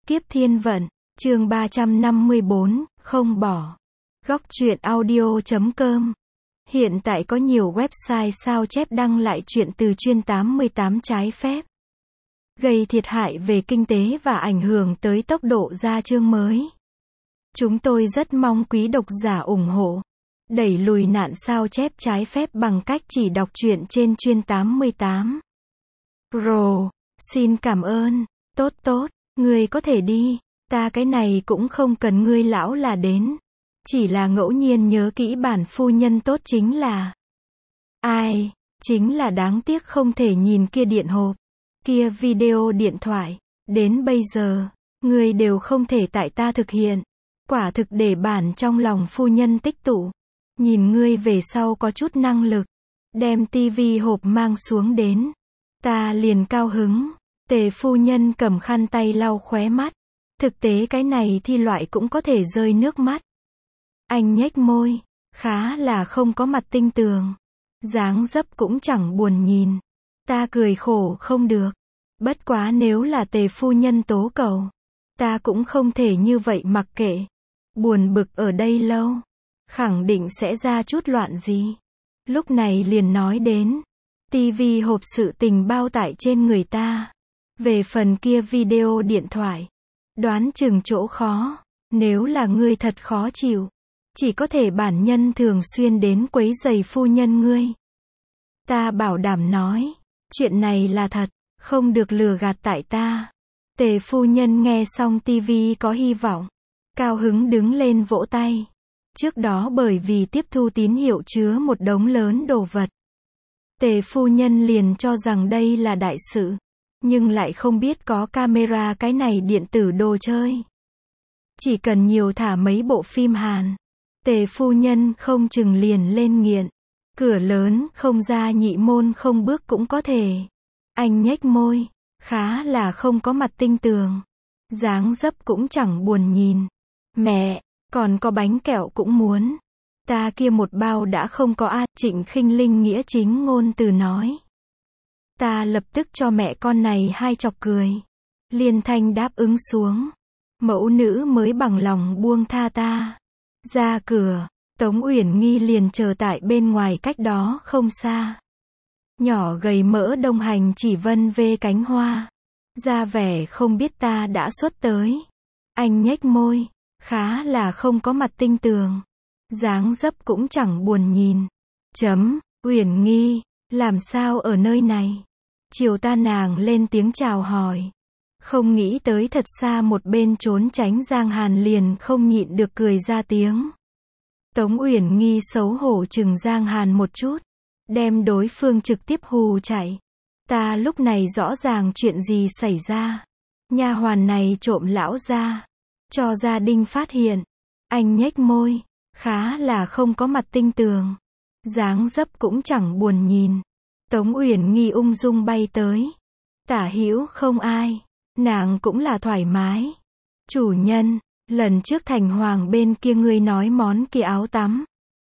Kiếp Thiên Vận, chương 354, không bỏ. Góc truyện audio.com. Hiện tại có nhiều website sao chép đăng lại truyện từ chuyên 88 trái phép, gây thiệt hại về kinh tế và ảnh hưởng tới tốc độ ra chương mới. Chúng tôi rất mong quý độc giả ủng hộ, đẩy lùi nạn sao chép trái phép bằng cách chỉ đọc truyện trên chuyên 88. Pro, xin cảm ơn. Tốt, ngươi có thể đi, ta cái này cũng không cần ngươi lão là đến. Chỉ là ngẫu nhiên nhớ kỹ bản phu nhân tốt chính là ai, chính là đáng tiếc không thể nhìn kia điện hộp, kia video điện thoại, đến bây giờ, ngươi đều không thể tại ta thực hiện. Quả thực để bản trong lòng phu nhân tích tụ. Nhìn ngươi về sau có chút năng lực, đem tivi hộp mang xuống đến, ta liền cao hứng. Tề phu nhân cầm khăn tay lau khóe mắt. Thực tế cái này thi loại cũng có thể rơi nước mắt. Anh nhếch môi, khá là không có mặt tinh tường. Dáng dấp cũng chẳng buồn nhìn. Ta cười khổ không được. Bất quá nếu là tề phu nhân tố cầu, ta cũng không thể như vậy mặc kệ. Buồn bực ở đây lâu, khẳng định sẽ ra chút loạn gì. Lúc này liền nói đến tivi hộp sự tình bao tải trên người ta. Về phần kia video điện thoại, đoán chừng chỗ khó. Nếu là ngươi thật khó chịu, chỉ có thể bản nhân thường xuyên đến quấy rầy phu nhân ngươi. Ta bảo đảm nói, chuyện này là thật, không được lừa gạt tại ta. Tề phu nhân nghe xong tivi có hy vọng, cao hứng đứng lên vỗ tay. Trước đó bởi vì tiếp thu tín hiệu chứa một đống lớn đồ vật, tề phu nhân liền cho rằng đây là đại sự. Nhưng lại không biết có camera cái này điện tử đồ chơi. Chỉ cần nhiều thả mấy bộ phim Hàn, tề phu nhân không chừng liền lên nghiện. Cửa lớn không ra nhị môn không bước cũng có thể. Anh nhếch môi, khá là không có mặt tinh tường. Dáng dấp cũng chẳng buồn nhìn. Mẹ, còn có bánh kẹo cũng muốn. Ta kia một bao đã không có a. Trịnh Khinh Linh nghĩa chính ngôn từ nói. Ta lập tức cho mẹ con này hai chọc cười. Liên thanh đáp ứng xuống. Mẫu nữ mới bằng lòng buông tha ta. Ra cửa, Tống Uyển Nghi liền chờ tại bên ngoài cách đó không xa. Nhỏ gầy mỡ đồng hành chỉ vân vê cánh hoa. Ra vẻ không biết ta đã xuất tới. Anh nhếch môi, khá là không có mặt tinh tường. Dáng dấp cũng chẳng buồn nhìn. Uyển Nghi, làm sao ở nơi này? Chiều ta nàng lên tiếng chào hỏi. Không nghĩ tới thật xa một bên trốn tránh Giang Hàn liền không nhịn được cười ra tiếng. Tống Uyển Nghi xấu hổ chừng Giang Hàn một chút, đem đối phương trực tiếp hù chạy. Ta lúc này rõ ràng chuyện gì xảy ra. Nha hoàn này trộm lão gia, cho gia đình phát hiện. Anh nhếch môi, khá là không có mặt tinh tường. Dáng dấp cũng chẳng buồn nhìn. Tống Uyển Nghi ung dung bay tới. Tả hữu không ai, nàng cũng là thoải mái. Chủ nhân, lần trước Thành Hoàng bên kia ngươi nói món kia áo tắm.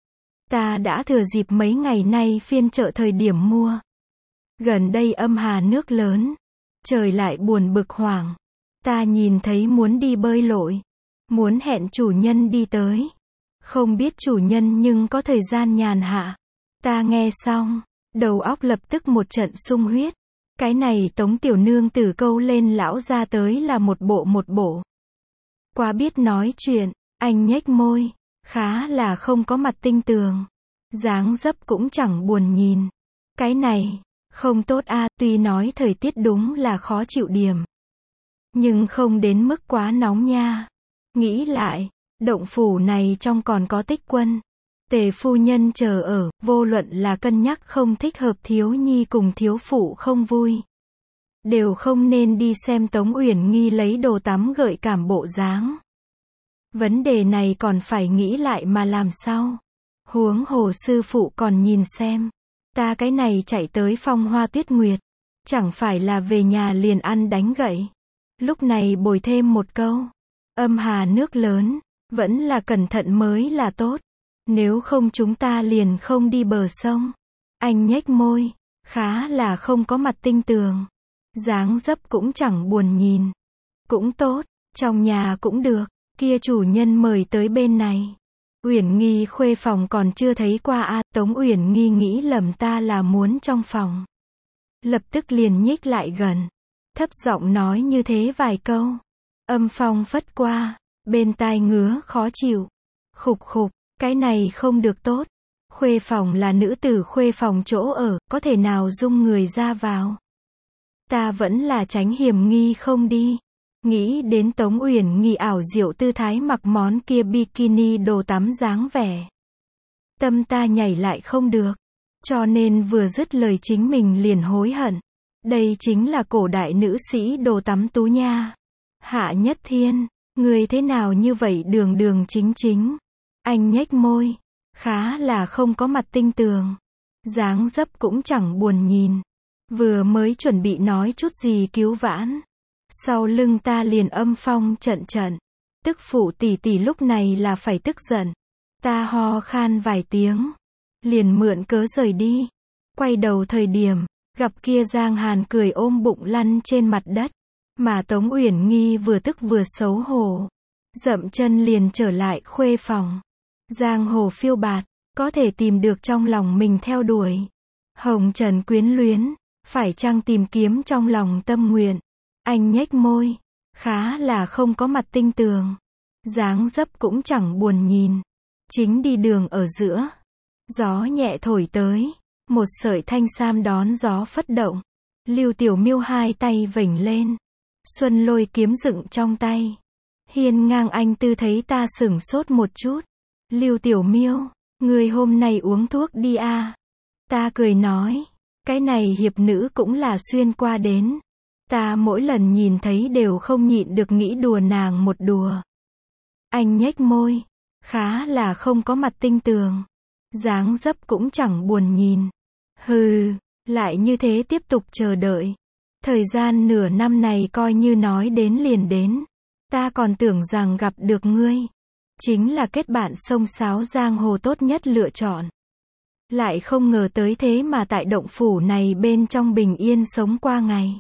Ta đã thừa dịp mấy ngày nay phiên chợ thời điểm mua. Gần đây âm hà nước lớn, trời lại buồn bực hoảng. Ta nhìn thấy muốn đi bơi lội, muốn hẹn chủ nhân đi tới. Không biết chủ nhân nhưng có thời gian nhàn hạ. Ta nghe xong, đầu óc lập tức một trận sung huyết. Cái này Tống tiểu nương tử câu lên lão ra tới là một bộ. Quá biết nói chuyện, anh nhếch môi, khá là không có mặt tinh tường. Dáng dấp cũng chẳng buồn nhìn. Cái này, không tốt a. Tuy nói thời tiết đúng là khó chịu điểm, nhưng không đến mức quá nóng nha. Nghĩ lại, động phủ này trong còn có Tích Quân. Tề phu nhân chờ ở, vô luận là cân nhắc không thích hợp thiếu nhi cùng thiếu phụ không vui, đều không nên đi xem Tống Uyển Nghi lấy đồ tắm gợi cảm bộ dáng. Vấn đề này còn phải nghĩ lại mà làm sao. Huống hồ sư phụ còn nhìn xem. Ta cái này chạy tới Phong Hoa Tuyết Nguyệt, chẳng phải là về nhà liền ăn đánh gậy. Lúc này bồi thêm một câu. Âm hà nước lớn, vẫn là cẩn thận mới là tốt. Nếu không chúng ta liền không đi bờ sông. Anh nhếch môi, khá là không có mặt tinh tường. Dáng dấp cũng chẳng buồn nhìn. Cũng tốt, Trong nhà cũng được, kia chủ nhân mời tới bên này. Uyển Nghi khuê phòng còn chưa thấy qua a, Tống Uyển Nghi nghĩ lầm ta là muốn trong phòng. Lập tức liền nhích lại gần, thấp giọng nói như thế vài câu. Âm phong phất qua, bên tai ngứa khó chịu. Khục khục, cái này không được tốt. Khuê phòng là nữ tử khuê phòng chỗ ở, có thể nào dung người ra vào. Ta vẫn là tránh hiểm nghi không đi. Nghĩ đến Tống Uyển Nghi ảo diệu tư thái mặc món kia bikini đồ tắm dáng vẻ. Tâm ta nhảy lại không được. Cho nên vừa dứt lời chính mình liền hối hận. Đây chính là cổ đại nữ sĩ đồ tắm tú nha. Hạ Nhất Thiên, người thế nào như vậy đường đường chính chính. Anh nhếch môi, khá là không có mặt tinh tường. Dáng dấp cũng chẳng buồn nhìn. Vừa mới chuẩn bị nói chút gì cứu vãn. Sau lưng ta liền âm phong trận trận. Tức phụ tỷ tỷ lúc này là phải tức giận. Ta ho khan vài tiếng. Liền mượn cớ rời đi. Quay đầu thời điểm, gặp kia Giang Hàn cười ôm bụng lăn trên mặt đất. Mà Tống Uyển Nghi vừa tức vừa xấu hổ. Dậm chân liền trở lại khuê phòng. Giang hồ phiêu bạt, có thể tìm được trong lòng mình theo đuổi. Hồng trần quyến luyến, phải chăng tìm kiếm trong lòng tâm nguyện. Anh nhếch môi, khá là không có mặt tinh tường. Dáng dấp cũng chẳng buồn nhìn. Chính đi đường ở giữa. Gió nhẹ thổi tới. Một sợi thanh sam đón gió phất động. Lưu Tiểu Miêu hai tay vểnh lên. Xuân lôi kiếm dựng trong tay. Hiên ngang anh tư thấy ta sửng sốt một chút. Lưu Tiểu Miêu, người hôm nay uống thuốc đi a. Ta cười nói. Cái này hiệp nữ cũng là xuyên qua đến. Ta mỗi lần nhìn thấy đều không nhịn được nghĩ đùa nàng một đùa. Anh nhếch môi. Khá là không có mặt tinh tường. Dáng dấp cũng chẳng buồn nhìn. Hừ, lại như thế tiếp tục chờ đợi. Thời gian nửa năm này coi như nói đến liền đến. Ta còn tưởng rằng gặp được ngươi. Chính là kết bạn xông xáo giang hồ tốt nhất lựa chọn. Lại không ngờ tới thế mà tại động phủ này bên trong bình yên sống qua ngày.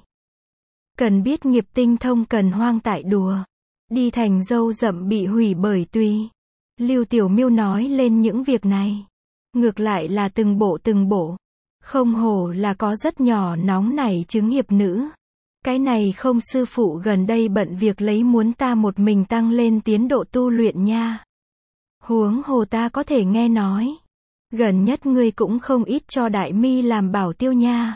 Cần biết nghiệp tinh thông cần hoang tại đùa. Đi thành dâu rậm bị hủy bởi tùy. Lưu Tiểu Miêu nói lên những việc này. Ngược lại là từng bộ. Không hổ là có rất nhỏ nóng nảy chứng hiệp nữ. Cái này không sư phụ gần đây bận việc lấy muốn ta một mình tăng lên tiến độ tu luyện nha. Huống hồ ta có thể nghe nói. Gần nhất ngươi cũng không ít cho Đại Mi làm bảo tiêu nha.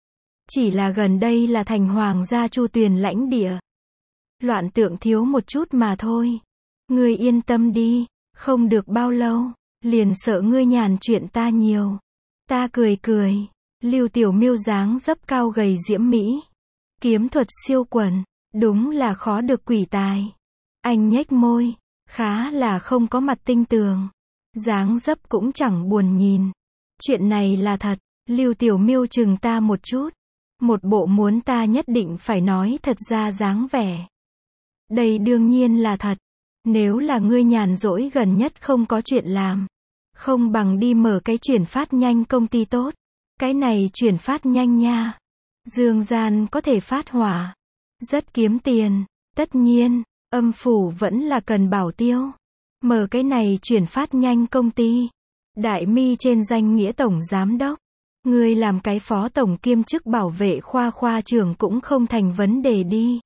Chỉ là gần đây là thành hoàng gia Chu Tuyền lãnh địa. Loạn tượng thiếu một chút mà thôi. Ngươi yên tâm đi, không được bao lâu, liền sợ ngươi nhàn chuyện ta nhiều. Ta cười. Lưu Tiểu Miêu dáng dấp cao gầy diễm mỹ. Kiếm thuật siêu quần, đúng là khó được quỷ tài. Anh nhếch môi, khá là không có mặt tinh tường. Dáng dấp cũng chẳng buồn nhìn. Chuyện này là thật. Lưu Tiểu Miêu chừng ta một chút. Một bộ muốn ta nhất định phải nói thật ra dáng vẻ. Đây đương nhiên là thật. Nếu là ngươi nhàn rỗi gần nhất không có chuyện làm. Không bằng đi mở cái chuyển phát nhanh công ty tốt. Cái này chuyển phát nhanh nha. Dương gian có thể phát hỏa. Rất kiếm tiền. Tất nhiên, âm phủ vẫn là cần bảo tiêu. Mở cái này chuyển phát nhanh công ty. Đại Mi trên danh nghĩa tổng giám đốc. Ngươi làm cái phó tổng kiêm chức bảo vệ khoa trưởng cũng không thành vấn đề đi.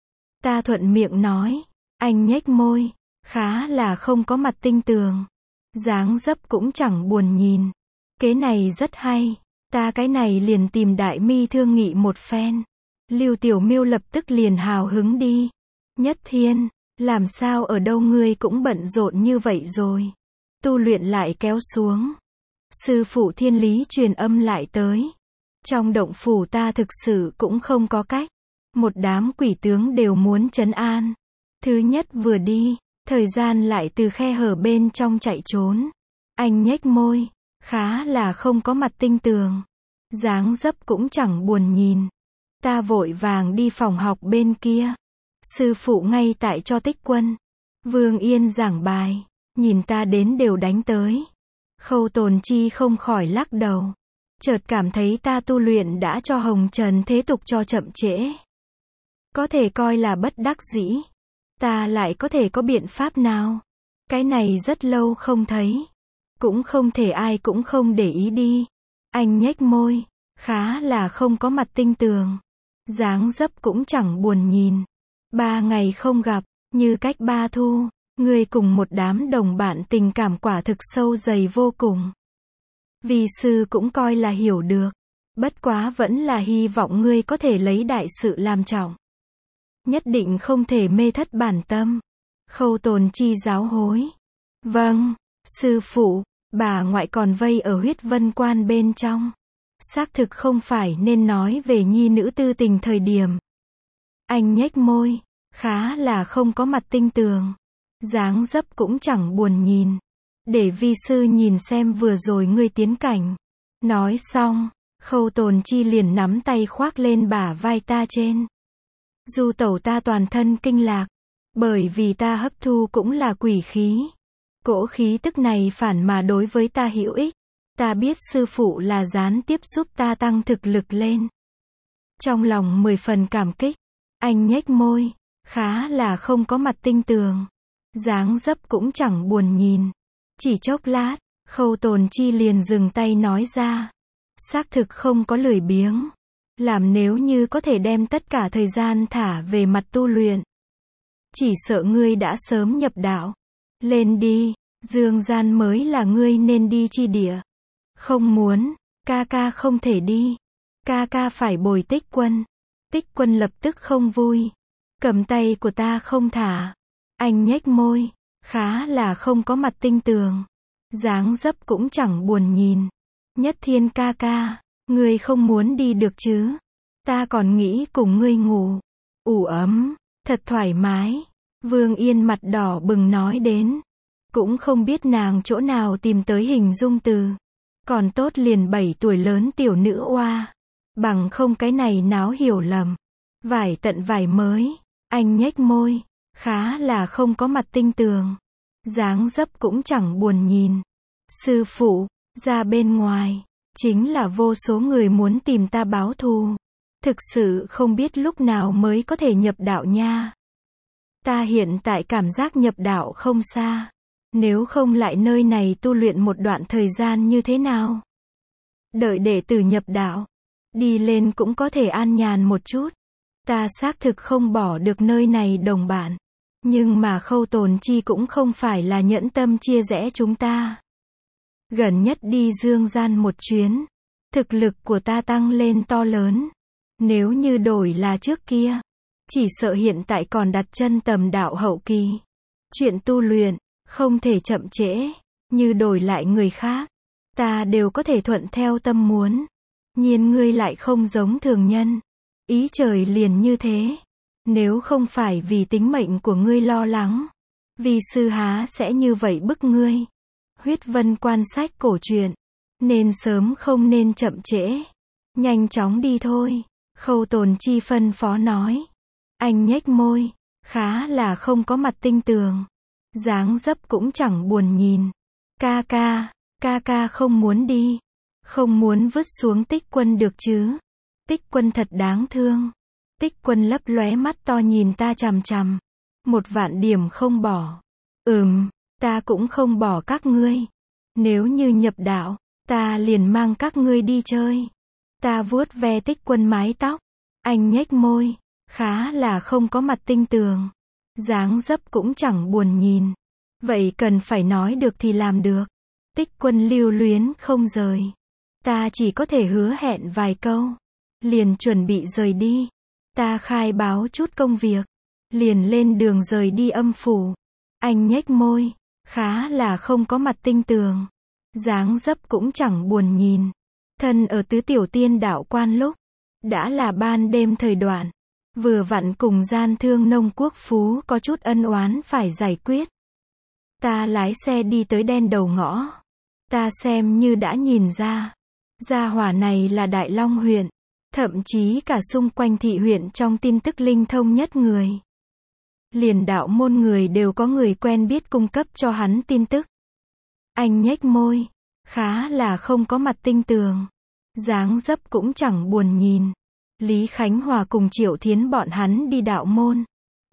Ta thuận miệng nói. Anh nhếch môi. Khá là không có mặt tinh tường. Dáng dấp cũng chẳng buồn nhìn. Kế này rất hay. Ta cái này liền tìm Đại Mi thương nghị một phen. Lưu Tiểu Miêu lập tức liền hào hứng đi. Nhất Thiên, làm sao ở đâu ngươi cũng bận rộn như vậy rồi. Tu luyện lại kéo xuống. Sư phụ Thiên Lý truyền âm lại tới. Trong động phủ ta thực sự cũng không có cách. Một đám quỷ tướng đều muốn trấn an. Thứ nhất vừa đi, thời gian lại từ khe hở bên trong chạy trốn. Anh nhếch môi, khá là không có mặt tinh tường. Dáng dấp cũng chẳng buồn nhìn. Ta vội vàng đi phòng học bên kia. Sư phụ ngay tại cho Tích Quân, Vương Yên giảng bài. Nhìn ta đến đều đánh tới. Khâu Tồn Chi không khỏi lắc đầu. Chợt cảm thấy ta tu luyện đã cho hồng trần thế tục cho chậm trễ. Có thể coi là bất đắc dĩ. Ta lại có thể có biện pháp nào? Cái này rất lâu không thấy. Cũng không thể ai cũng không để ý đi. Anh nhếch môi, khá là không có mặt tinh tường. Dáng dấp cũng chẳng buồn nhìn. 3 ngày không gặp, như cách 3 thu. Ngươi cùng một đám đồng bạn tình cảm quả thực sâu dày vô cùng. Vi sư cũng coi là hiểu được. Bất quá vẫn là hy vọng ngươi có thể lấy đại sự làm trọng. Nhất định không thể mê thất bản tâm. Khâu Tồn Chi giáo hối. Vâng, sư phụ, bà ngoại còn vây ở Huyết Vân Quan bên trong. Xác thực không phải nên nói về nhi nữ tư tình thời điểm. Anh nhếch môi, khá là không có mặt tinh tường. Dáng dấp cũng chẳng buồn nhìn. Để vi sư nhìn xem vừa rồi ngươi tiến cảnh. Nói xong, Khâu Tồn Chi liền nắm tay khoác lên bả vai ta trên. Du tẩu ta toàn thân kinh lạc. Bởi vì ta hấp thu cũng là quỷ khí. Cỗ khí tức này phản mà đối với ta hữu ích. Ta biết sư phụ là gián tiếp giúp ta tăng thực lực lên. Trong lòng 10 phần cảm kích. Anh nhếch môi, khá là không có mặt tinh tường. Dáng dấp cũng chẳng buồn nhìn. Chỉ chốc lát, Khâu Tồn Chi liền dừng tay nói ra. Xác thực không có lười biếng. Làm nếu như có thể đem tất cả thời gian thả về mặt tu luyện. Chỉ sợ ngươi đã sớm nhập đạo. Lên đi, dương gian mới là ngươi nên đi chi địa. Không muốn, ca ca không thể đi. Ca ca phải bồi Tích Quân. Tích Quân lập tức không vui. Cầm tay của ta không thả. Anh nhếch môi, khá là không có mặt tinh tường. Dáng dấp cũng chẳng buồn nhìn. Nhất Thiên ca ca, ngươi không muốn đi được chứ? Ta còn nghĩ cùng ngươi ngủ. Ủ ấm, thật thoải mái. Vương Yên mặt đỏ bừng nói đến. Cũng không biết nàng chỗ nào tìm tới hình dung từ. Còn tốt liền 7 tuổi lớn tiểu nữ oa. Bằng không cái này náo hiểu lầm. Vải tận vải mới. Anh nhếch môi, khá là không có mặt tinh tường. Dáng dấp cũng chẳng buồn nhìn. Sư phụ, ra bên ngoài, chính là vô số người muốn tìm ta báo thù. Thực sự không biết lúc nào mới có thể nhập đạo nha. Ta hiện tại cảm giác nhập đạo không xa. Nếu không lại nơi này tu luyện một đoạn thời gian như thế nào? Đợi đệ tử nhập đạo. Đi lên cũng có thể an nhàn một chút. Ta xác thực không bỏ được nơi này đồng bạn. Nhưng mà Khâu Tồn Chi cũng không phải là nhẫn tâm chia rẽ chúng ta. Gần nhất đi dương gian một chuyến. Thực lực của ta tăng lên to lớn. Nếu như đổi là trước kia. Chỉ sợ hiện tại còn đặt chân tầm đạo hậu kỳ. Chuyện tu luyện, không thể chậm trễ. Như đổi lại người khác. Ta đều có thể thuận theo tâm muốn. Nhiên ngươi lại không giống thường nhân. Ý trời liền như thế. Nếu không phải vì tính mệnh của ngươi lo lắng. Vì sư há sẽ như vậy bức ngươi. Huyết Vân Quan sách cổ truyện. Nên sớm không nên chậm trễ. Nhanh chóng đi thôi. Khâu Tồn Chi phân phó nói. Anh nhếch môi. Khá là không có mặt tinh tường. Dáng dấp cũng chẳng buồn nhìn. Ca ca không muốn đi. Không muốn vứt xuống Tích Quân được chứ. Tích Quân thật đáng thương. Tích Quân lấp lóe mắt to nhìn ta chằm chằm. 1.000 điểm không bỏ. Ta cũng không bỏ các ngươi. Nếu như nhập đạo, ta liền mang các ngươi đi chơi. Ta vuốt ve Tích Quân mái tóc. Anh nhếch môi, khá là không có mặt tinh tường. Dáng dấp cũng chẳng buồn nhìn. Vậy cần phải nói được thì làm được. Tích Quân lưu luyến không rời. Ta chỉ có thể hứa hẹn vài câu. Liền chuẩn bị rời đi. Ta khai báo chút công việc. Liền lên đường rời đi âm phủ. Anh nhếch môi, khá là không có mặt tinh tường. Dáng dấp cũng chẳng buồn nhìn. Thân ở Tứ Tiểu Tiên đạo quan lúc. Đã là ban đêm thời đoạn. Vừa vặn cùng gian thương nông quốc phú có chút ân oán phải giải quyết. Ta lái xe đi tới đen đầu ngõ. Ta xem như đã nhìn ra. Gia hỏa này là Đại Long huyện. Thậm chí cả xung quanh thị huyện trong tin tức linh thông nhất người. Liền đạo môn người đều có người quen biết cung cấp cho hắn tin tức. Anh nhếch môi. Khá là không có mặt tinh tường. Dáng dấp cũng chẳng buồn nhìn. Lý Khánh Hòa cùng Triệu Thiến bọn hắn đi đạo môn.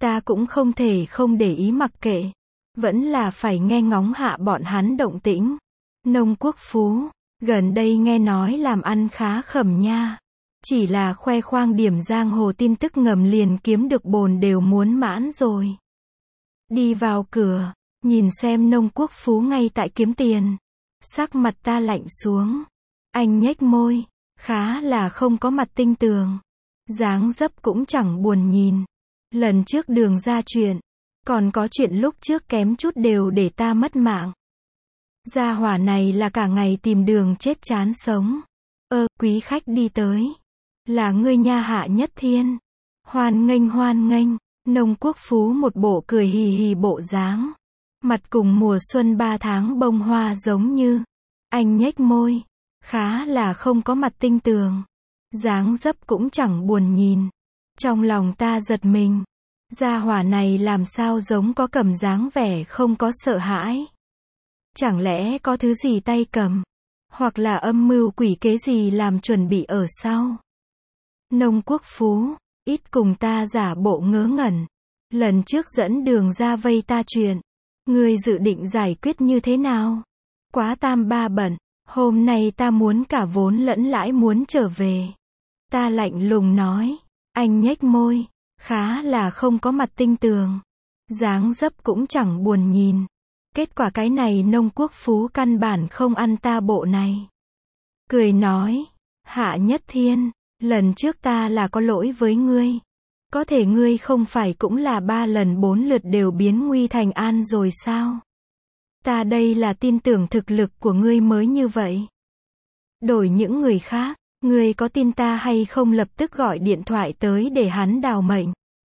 Ta cũng không thể không để ý mặc kệ. Vẫn là phải nghe ngóng hạ bọn hắn động tĩnh. Nông Quốc Phú, gần đây nghe nói làm ăn khá khẩm nha. Chỉ là khoe khoang điểm giang hồ tin tức ngầm liền kiếm được bồn đều muốn mãn rồi. Đi vào cửa, nhìn xem Nông Quốc Phú ngay tại kiếm tiền. Sắc mặt ta lạnh xuống. Anh nhếch môi, khá là không có mặt tinh tường. Dáng dấp cũng chẳng buồn nhìn. Lần trước Đường ra chuyện, còn có chuyện lúc trước kém chút đều để ta mất mạng. Gia hỏa này là cả ngày tìm đường chết chán sống. Quý khách đi tới. Là ngươi nha Hạ Nhất Thiên. Hoan nghênh hoan nghênh. Nông Quốc Phú một bộ cười hì hì bộ dáng. Mặt cùng mùa xuân 3 tháng bông hoa giống như. Anh nhếch môi. Khá là không có mặt tinh tường. Dáng dấp cũng chẳng buồn nhìn. Trong lòng ta giật mình. Gia hỏa này làm sao giống có cầm dáng vẻ không có sợ hãi. Chẳng lẽ có thứ gì tay cầm? Hoặc là âm mưu quỷ kế gì làm chuẩn bị ở sau? Nông Quốc Phú, ít cùng ta giả bộ ngớ ngẩn. Lần trước dẫn Đường ra vây ta chuyện. Ngươi dự định giải quyết như thế nào? Quá tam ba bận. Hôm nay ta muốn cả vốn lẫn lãi muốn trở về. Ta lạnh lùng nói. Anh nhếch môi. Khá là không có mặt tinh tường. Dáng dấp cũng chẳng buồn nhìn. Kết quả cái này Nông Quốc Phú căn bản không ăn ta bộ này. Cười nói. Hạ Nhất Thiên, lần trước ta là có lỗi với ngươi. Có thể ngươi không phải cũng là 3 lần 4 lượt đều biến nguy thành an rồi sao? Ta đây là tin tưởng thực lực của ngươi mới như vậy. Đổi những người khác, ngươi có tin ta hay không lập tức gọi điện thoại tới để hắn đào mệnh.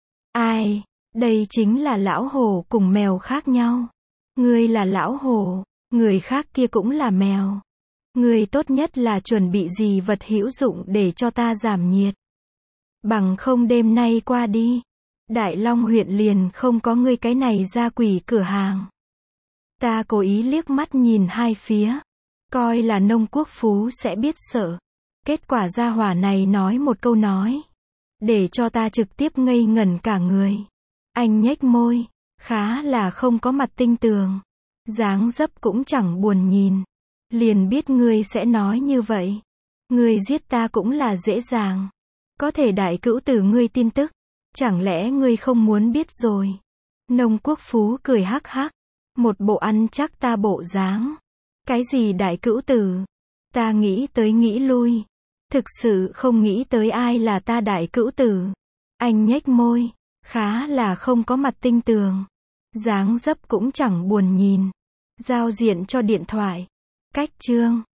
Ai, đây chính là lão hổ cùng mèo khác nhau. Ngươi là lão hổ, người khác kia cũng là mèo. Ngươi tốt nhất là chuẩn bị gì vật hữu dụng để cho ta giảm nhiệt. Bằng không đêm nay qua đi. Đại Long huyện liền không có ngươi cái này ra quỷ cửa hàng. Ta cố ý liếc mắt nhìn hai phía. Coi là Nông Quốc Phú sẽ biết sợ. Kết quả gia hỏa này nói một câu nói. Để cho ta trực tiếp ngây ngẩn cả người. Anh nhếch môi. Khá là không có mặt tinh tường. Dáng dấp cũng chẳng buồn nhìn. Liền biết ngươi sẽ nói như vậy. Ngươi giết ta cũng là dễ dàng. Có thể đại cữu tử ngươi tin tức. Chẳng lẽ ngươi không muốn biết rồi? Nông Quốc Phú cười hắc hắc. Một bộ ăn chắc ta bộ dáng. Cái gì đại cữu tử? Ta nghĩ tới nghĩ lui. Thực sự không nghĩ tới ai là ta đại cữu tử. Anh nhếch môi. Khá là không có mặt tinh tường. Dáng dấp cũng chẳng buồn nhìn. Giao diện cho điện thoại. Cách chương.